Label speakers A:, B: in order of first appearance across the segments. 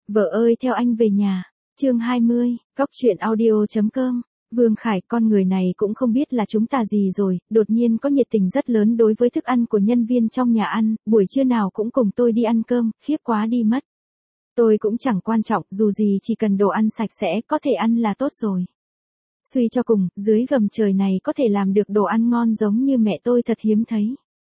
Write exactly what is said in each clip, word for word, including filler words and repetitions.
A: Vợ ơi theo anh về nhà. Chương hai mươi, Góc truyện audio chấm com. Vương Khải, con người này cũng không biết là chúng ta gì rồi, đột nhiên có nhiệt tình rất lớn đối với thức ăn của nhân viên trong nhà ăn, buổi trưa nào cũng cùng tôi đi ăn cơm, khiếp quá đi mất. Tôi cũng chẳng quan trọng, dù gì chỉ cần đồ ăn sạch sẽ, có thể ăn là tốt rồi. Suy cho cùng, dưới gầm trời này có thể làm được đồ ăn ngon giống như mẹ tôi thật hiếm thấy.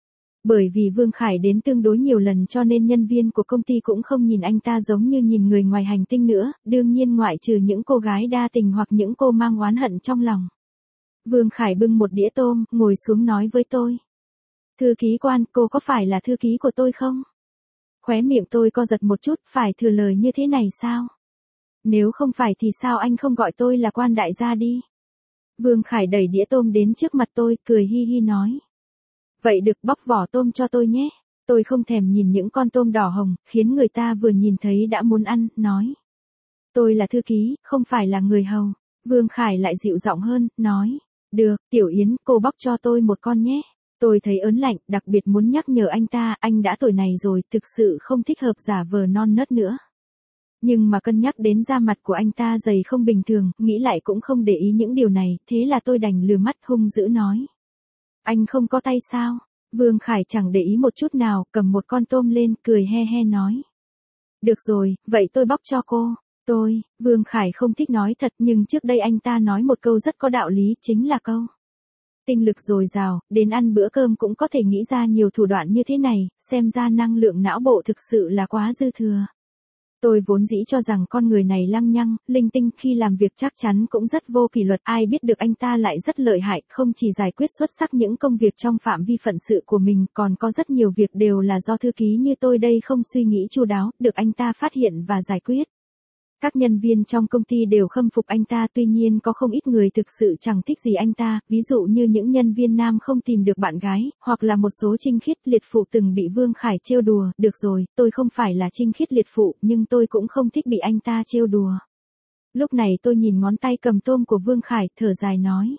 A: Bởi vì Vương Khải đến tương đối nhiều lần cho nên nhân viên của công ty cũng không nhìn anh ta giống như nhìn người ngoài hành tinh nữa, đương nhiên ngoại trừ những cô gái đa tình hoặc những cô mang oán hận trong lòng. Vương Khải bưng một đĩa tôm, ngồi xuống nói với tôi. Thư ký quan, cô có phải là thư ký của tôi không? Khóe miệng tôi co giật một chút, phải thừa lời như thế này sao? Nếu không phải thì sao anh không gọi tôi là quan đại gia đi? Vương Khải đẩy đĩa tôm đến trước mặt tôi, cười hi hi nói. Vậy được, bóc vỏ tôm cho tôi nhé. Tôi không thèm nhìn những con tôm đỏ hồng, khiến người ta vừa nhìn thấy đã muốn ăn, nói. Tôi là thư ký, không phải là người hầu. Vương Khải lại dịu giọng hơn, nói. Được, Tiểu Yến, cô bóc cho tôi một con nhé. Tôi thấy ớn lạnh, đặc biệt muốn nhắc nhở anh ta, anh đã tuổi này rồi, thực sự không thích hợp giả vờ non nớt nữa. Nhưng mà cân nhắc đến da mặt của anh ta dày không bình thường, nghĩ lại cũng không để ý những điều này, thế là tôi đành lừa mắt hung dữ nói. Anh không có tay sao? Vương Khải chẳng để ý một chút nào, cầm một con tôm lên, cười he he nói. Được rồi, vậy tôi bóc cho cô. Tôi, Vương Khải không thích nói thật nhưng trước đây anh ta nói một câu rất có đạo lý, chính là câu. Tinh lực dồi dào, đến ăn bữa cơm cũng có thể nghĩ ra nhiều thủ đoạn như thế này, xem ra năng lượng não bộ thực sự là quá dư thừa. Tôi vốn dĩ cho rằng con người này lăng nhăng, linh tinh, khi làm việc chắc chắn cũng rất vô kỷ luật, ai biết được anh ta lại rất lợi hại, không chỉ giải quyết xuất sắc những công việc trong phạm vi phận sự của mình, còn có rất nhiều việc đều là do thư ký như tôi đây không suy nghĩ chu đáo, được anh ta phát hiện và giải quyết. Các nhân viên trong công ty đều khâm phục anh ta, tuy nhiên có không ít người thực sự chẳng thích gì anh ta, ví dụ như những nhân viên nam không tìm được bạn gái, hoặc là một số trinh khiết liệt phụ từng bị Vương Khải trêu đùa, được rồi, tôi không phải là trinh khiết liệt phụ, nhưng tôi cũng không thích bị anh ta trêu đùa. Lúc này tôi nhìn ngón tay cầm tôm của Vương Khải, thở dài nói.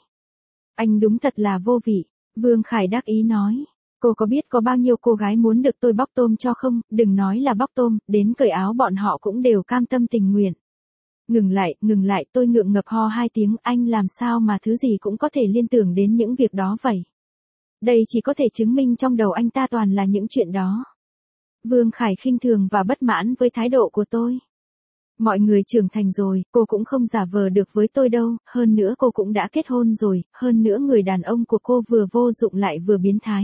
A: Anh đúng thật là vô vị. Vương Khải đắc ý nói. Cô có biết có bao nhiêu cô gái muốn được tôi bóc tôm cho không, đừng nói là bóc tôm, đến cởi áo bọn họ cũng đều cam tâm tình nguyện. Ngừng lại, ngừng lại, tôi ngượng ngập ho hai tiếng, anh làm sao mà thứ gì cũng có thể liên tưởng đến những việc đó vậy. Đây chỉ có thể chứng minh trong đầu anh ta toàn là những chuyện đó. Vương Khải khinh thường và bất mãn với thái độ của tôi. Mọi người trưởng thành rồi, cô cũng không giả vờ được với tôi đâu, hơn nữa cô cũng đã kết hôn rồi, hơn nữa người đàn ông của cô vừa vô dụng lại vừa biến thái.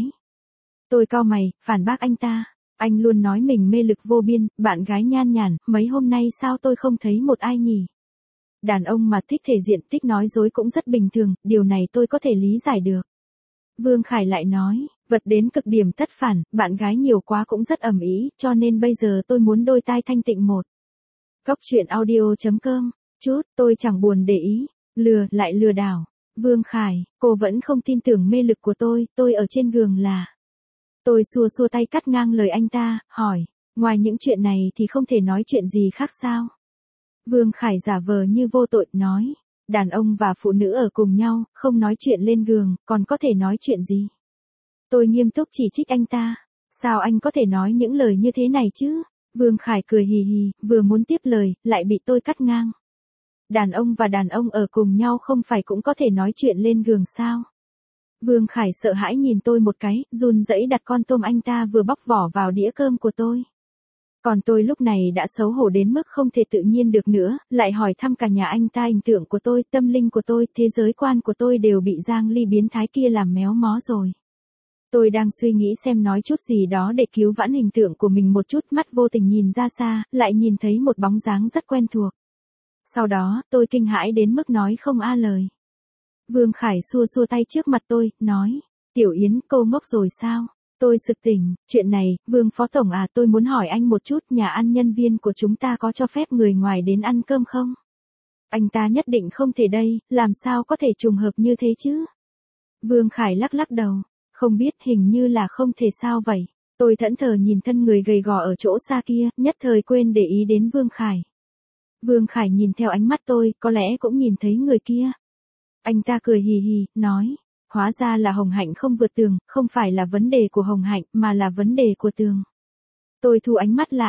A: Tôi cau mày, phản bác anh ta. Anh luôn nói mình mê lực vô biên, bạn gái nhan nhản, mấy hôm nay sao tôi không thấy một ai nhỉ? Đàn ông mà thích thể diện, thích nói dối cũng rất bình thường, điều này tôi có thể lý giải được. Vương Khải lại nói, vật đến cực điểm thất phản, bạn gái nhiều quá cũng rất ầm ĩ, cho nên bây giờ tôi muốn đôi tai thanh tịnh một. Góc truyện audio chấm com, chút, tôi chẳng buồn để ý, lừa, lại lừa đảo. Vương Khải, cô vẫn không tin tưởng mê lực của tôi, tôi ở trên giường là... Tôi xua xua tay cắt ngang lời anh ta, hỏi, ngoài những chuyện này thì không thể nói chuyện gì khác sao? Vương Khải giả vờ như vô tội, nói, đàn ông và phụ nữ ở cùng nhau, không nói chuyện lên giường, còn có thể nói chuyện gì? Tôi nghiêm túc chỉ trích anh ta, sao anh có thể nói những lời như thế này chứ? Vương Khải cười hì hì, vừa muốn tiếp lời, lại bị tôi cắt ngang. Đàn ông và đàn ông ở cùng nhau không phải cũng có thể nói chuyện lên giường sao? Vương Khải sợ hãi nhìn tôi một cái, run rẩy đặt con tôm anh ta vừa bóc vỏ vào đĩa cơm của tôi. Còn tôi lúc này đã xấu hổ đến mức không thể tự nhiên được nữa, lại hỏi thăm cả nhà anh ta hình tượng của tôi, tâm linh của tôi, thế giới quan của tôi đều bị Giang Ly biến thái kia làm méo mó rồi. Tôi đang suy nghĩ xem nói chút gì đó để cứu vãn hình tượng của mình một chút, mắt vô tình nhìn ra xa, lại nhìn thấy một bóng dáng rất quen thuộc. Sau đó, tôi kinh hãi đến mức nói không a lời. Vương Khải xua xua tay trước mặt tôi, nói, Tiểu Yến, cô ngốc rồi sao? Tôi sực tỉnh, chuyện này, Vương Phó Tổng à, tôi muốn hỏi anh một chút, nhà ăn nhân viên của chúng ta có cho phép người ngoài đến ăn cơm không? Anh ta nhất định không thể đây, làm sao có thể trùng hợp như thế chứ? Vương Khải lắc lắc đầu, không biết, hình như là không thể sao vậy. Tôi thẫn thờ nhìn thân người gầy gò ở chỗ xa kia, nhất thời quên để ý đến Vương Khải. Vương Khải nhìn theo ánh mắt tôi, có lẽ cũng nhìn thấy người kia. Anh ta cười hì hì, nói, hóa ra là Hồng Hạnh không vượt tường, không phải là vấn đề của Hồng Hạnh, mà là vấn đề của tường. Tôi thu ánh mắt lại,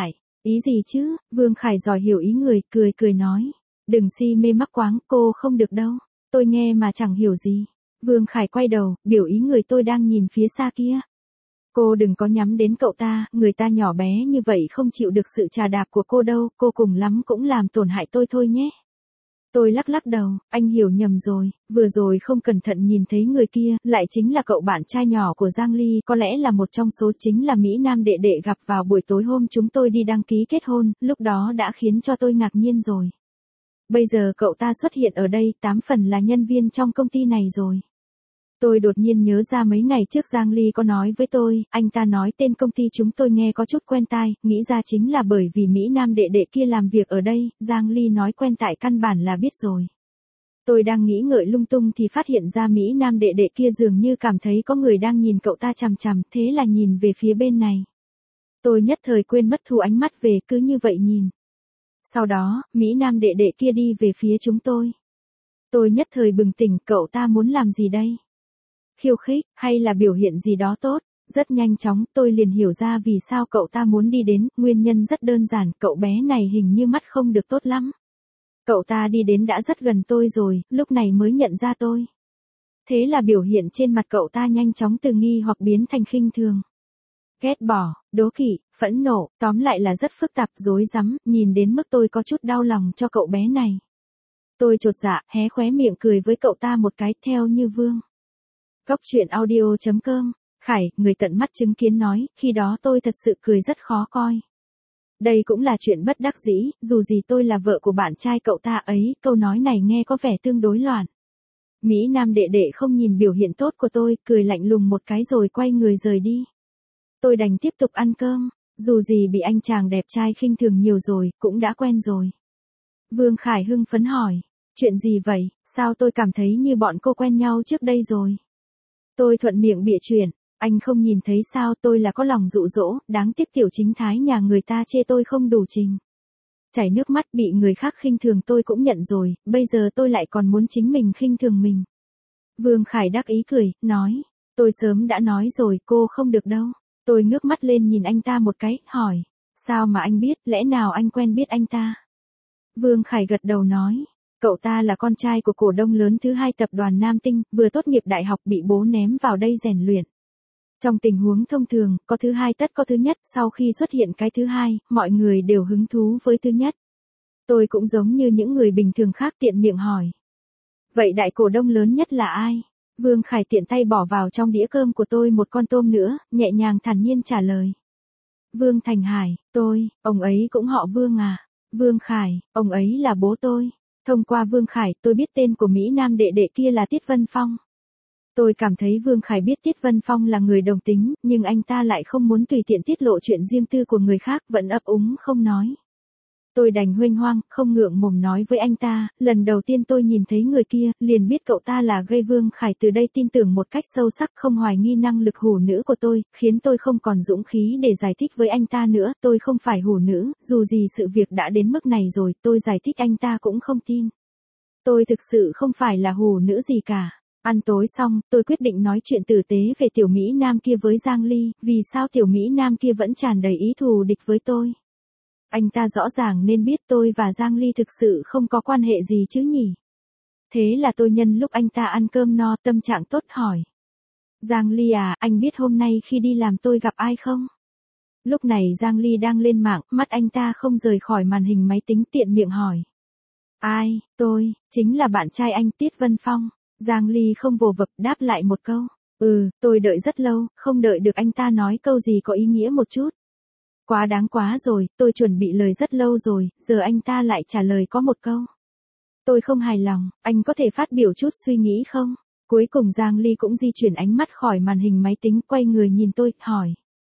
A: Ý gì chứ? Vương Khải giỏi hiểu ý người, cười cười nói. Đừng si mê mắc quáng, cô không được đâu. Tôi nghe mà chẳng hiểu gì. Vương Khải quay đầu, biểu ý người tôi đang nhìn phía xa kia. Cô đừng có nhắm đến cậu ta, người ta nhỏ bé như vậy không chịu được sự trà đạp của cô đâu, cô cùng lắm cũng làm tổn hại tôi thôi nhé. Tôi lắc lắc đầu, anh hiểu nhầm rồi, vừa rồi không cẩn thận nhìn thấy người kia, lại chính là cậu bạn trai nhỏ của Giang Ly, có lẽ là một trong số chính là Mỹ Nam đệ đệ gặp vào buổi tối hôm chúng tôi đi đăng ký kết hôn, lúc đó đã khiến cho tôi ngạc nhiên rồi. Bây giờ cậu ta xuất hiện ở đây, tám phần là nhân viên trong công ty này rồi. Tôi đột nhiên nhớ ra mấy ngày trước Giang Ly có nói với tôi, anh ta nói tên công ty chúng tôi nghe có chút quen tai, nghĩ ra chính là bởi vì Mỹ Nam đệ đệ kia làm việc ở đây, Giang Ly nói quen tại căn bản là biết rồi. Tôi đang nghĩ ngợi lung tung thì phát hiện ra Mỹ Nam đệ đệ kia dường như cảm thấy có người đang nhìn cậu ta chằm chằm, thế là nhìn về phía bên này. Tôi nhất thời quên mất thu ánh mắt về, cứ như vậy nhìn. Sau đó, Mỹ Nam đệ đệ kia đi về phía chúng tôi. Tôi nhất thời bừng tỉnh, cậu ta muốn làm gì đây? Khiêu khích, hay là biểu hiện gì đó tốt? Rất nhanh chóng, tôi liền hiểu ra vì sao cậu ta muốn đi đến, nguyên nhân rất đơn giản, cậu bé này hình như mắt không được tốt lắm. Cậu ta đi đến đã rất gần tôi rồi, lúc này mới nhận ra tôi. Thế là biểu hiện trên mặt cậu ta nhanh chóng từ nghi hoặc biến thành khinh thường. Ghét bỏ, đố kỵ, phẫn nộ, tóm lại là rất phức tạp, rối rắm, nhìn đến mức tôi có chút đau lòng cho cậu bé này. Tôi chột dạ, hé khóe miệng cười với cậu ta một cái, theo như Vương. Góc truyện audio chấm com, Khải, người tận mắt chứng kiến nói, khi đó tôi thật sự cười rất khó coi. Đây cũng là chuyện bất đắc dĩ, dù gì tôi là vợ của bạn trai cậu ta ấy, câu nói này nghe có vẻ tương đối loạn. Mỹ Nam đệ đệ không nhìn biểu hiện tốt của tôi, cười lạnh lùng một cái rồi quay người rời đi. Tôi đành tiếp tục ăn cơm, dù gì bị anh chàng đẹp trai khinh thường nhiều rồi, cũng đã quen rồi. Vương Khải hưng phấn hỏi, chuyện gì vậy, sao tôi cảm thấy như bọn cô quen nhau trước đây rồi. Tôi thuận miệng bịa chuyện, anh không nhìn thấy sao, tôi là có lòng dụ dỗ, đáng tiếc tiểu chính thái nhà người ta chê tôi không đủ trình. Chảy nước mắt, bị người khác khinh thường tôi cũng nhận rồi, bây giờ tôi lại còn muốn chính mình khinh thường mình. Vương Khải đắc ý cười, nói, tôi sớm đã nói rồi, cô không được đâu. Tôi ngước mắt lên nhìn anh ta một cái, hỏi, sao mà anh biết, lẽ nào anh quen biết anh ta? Vương Khải gật đầu nói, cậu ta là con trai của cổ đông lớn thứ hai tập đoàn Nam Tinh, vừa tốt nghiệp đại học bị bố ném vào đây rèn luyện. Trong tình huống thông thường, có thứ hai tất có thứ nhất, sau khi xuất hiện cái thứ hai, mọi người đều hứng thú với thứ nhất. Tôi cũng giống như những người bình thường khác tiện miệng hỏi. Vậy đại cổ đông lớn nhất là ai? Vương Khải tiện tay bỏ vào trong đĩa cơm của tôi một con tôm nữa, nhẹ nhàng thản nhiên trả lời. Vương Thành Hải, tôi, ông ấy cũng họ Vương à? Vương Khải, ông ấy là bố tôi. Thông qua Vương Khải, tôi biết tên của Mỹ Nam đệ đệ kia là Tiết Vân Phong. Tôi cảm thấy Vương Khải biết Tiết Vân Phong là người đồng tính, nhưng anh ta lại không muốn tùy tiện tiết lộ chuyện riêng tư của người khác, vẫn ấp úng không nói. Tôi đành huênh hoang, không ngượng mồm nói với anh ta, lần đầu tiên tôi nhìn thấy người kia, liền biết cậu ta là gây. Vương Khải từ đây tin tưởng một cách sâu sắc, không hoài nghi năng lực hủ nữ của tôi, khiến tôi không còn dũng khí để giải thích với anh ta nữa, tôi không phải hủ nữ, dù gì sự việc đã đến mức này rồi, tôi giải thích anh ta cũng không tin. Tôi thực sự không phải là hủ nữ gì cả. Ăn tối xong, tôi quyết định nói chuyện tử tế về tiểu Mỹ Nam kia với Giang Ly, vì sao tiểu Mỹ Nam kia vẫn tràn đầy ý thù địch với tôi. Anh ta rõ ràng nên biết tôi và Giang Ly thực sự không có quan hệ gì chứ nhỉ. Thế là tôi nhân lúc anh ta ăn cơm no, tâm trạng tốt hỏi. Giang Ly à, anh biết hôm nay khi đi làm tôi gặp ai không? Lúc này Giang Ly đang lên mạng, mắt anh ta không rời khỏi màn hình máy tính, tiện miệng hỏi. Ai, tôi, chính là bạn trai anh Tiết Vân Phong. Giang Ly không vồ vập đáp lại một câu. Ừ, tôi đợi rất lâu, không đợi được anh ta nói câu gì có ý nghĩa một chút. Quá đáng quá rồi, tôi chuẩn bị lời rất lâu rồi, giờ anh ta lại trả lời có một câu. Tôi không hài lòng, anh có thể phát biểu chút suy nghĩ không? Cuối cùng Giang Ly cũng di chuyển ánh mắt khỏi màn hình máy tính, quay người nhìn tôi, hỏi.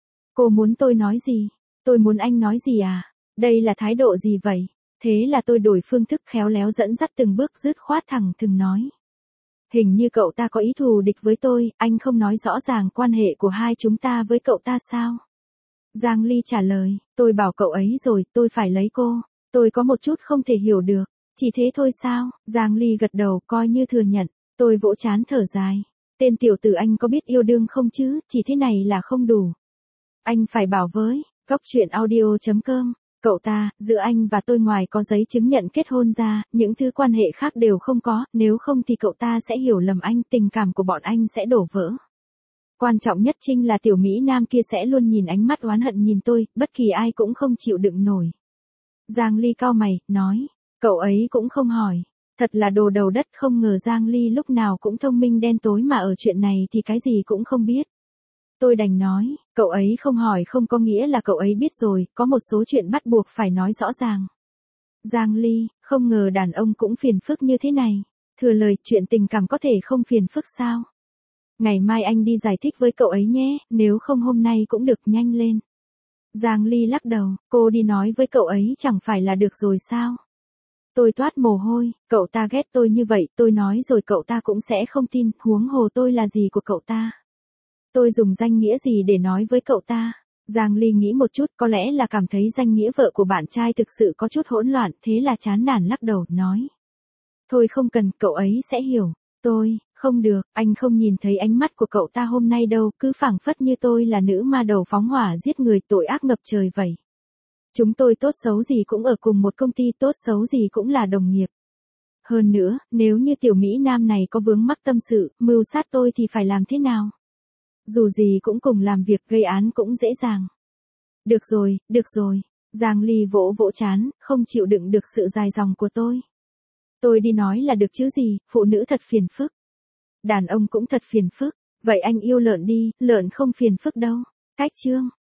A: Cô muốn tôi nói gì? Tôi muốn anh nói gì à? Đây là thái độ gì vậy? Thế là tôi đổi phương thức khéo léo dẫn dắt từng bước dứt khoát thẳng thừng nói. Hình như cậu ta có ý thù địch với tôi, anh không nói rõ ràng quan hệ của hai chúng ta với cậu ta sao? Giang Ly trả lời, tôi bảo cậu ấy rồi, tôi phải lấy cô. Tôi có một chút không thể hiểu được. Chỉ thế thôi sao? Giang Ly gật đầu, coi như thừa nhận. Tôi vỗ trán thở dài. Tên tiểu tử anh có biết yêu đương không chứ, chỉ thế này là không đủ. Anh phải bảo với. Góc truyện audio chấm com Cậu ta, giữa anh và tôi ngoài có giấy chứng nhận kết hôn ra, những thứ quan hệ khác đều không có, nếu không thì cậu ta sẽ hiểu lầm anh, tình cảm của bọn anh sẽ đổ vỡ. Quan trọng nhất chính là tiểu Mỹ Nam kia sẽ luôn nhìn ánh mắt oán hận nhìn tôi, bất kỳ ai cũng không chịu đựng nổi. Giang Ly cau mày, nói, cậu ấy cũng không hỏi. Thật là đồ đầu đất, không ngờ Giang Ly lúc nào cũng thông minh đen tối mà ở chuyện này thì cái gì cũng không biết. Tôi đành nói, cậu ấy không hỏi không có nghĩa là cậu ấy biết rồi, có một số chuyện bắt buộc phải nói rõ ràng. Giang Ly, không ngờ đàn ông cũng phiền phức như thế này. Thừa lời, chuyện tình cảm có thể không phiền phức sao? Ngày mai anh đi giải thích với cậu ấy nhé, nếu không hôm nay cũng được, nhanh lên. Giang Ly lắc đầu, cô đi nói với cậu ấy chẳng phải là được rồi sao? Tôi toát mồ hôi, cậu ta ghét tôi như vậy, tôi nói rồi cậu ta cũng sẽ không tin, huống hồ tôi là gì của cậu ta. Tôi dùng danh nghĩa gì để nói với cậu ta? Giang Ly nghĩ một chút, có lẽ là cảm thấy danh nghĩa vợ của bạn trai thực sự có chút hỗn loạn, thế là chán nản lắc đầu, nói. Thôi không cần, cậu ấy sẽ hiểu. Tôi, không được, anh không nhìn thấy ánh mắt của cậu ta hôm nay đâu, cứ phảng phất như tôi là nữ ma đầu phóng hỏa giết người, tội ác ngập trời vậy. Chúng tôi tốt xấu gì cũng ở cùng một công ty, tốt xấu gì cũng là đồng nghiệp. Hơn nữa, nếu như tiểu Mỹ Nam này có vướng mắc tâm sự, mưu sát tôi thì phải làm thế nào? Dù gì cũng cùng làm việc, gây án cũng dễ dàng. Được rồi, được rồi. Giang Ly vỗ vỗ chán, không chịu đựng được sự dài dòng của tôi. Tôi đi nói là được chứ gì, phụ nữ thật phiền phức. Đàn ông cũng thật phiền phức. Vậy anh yêu lợn đi, lợn không phiền phức đâu. Cách chương.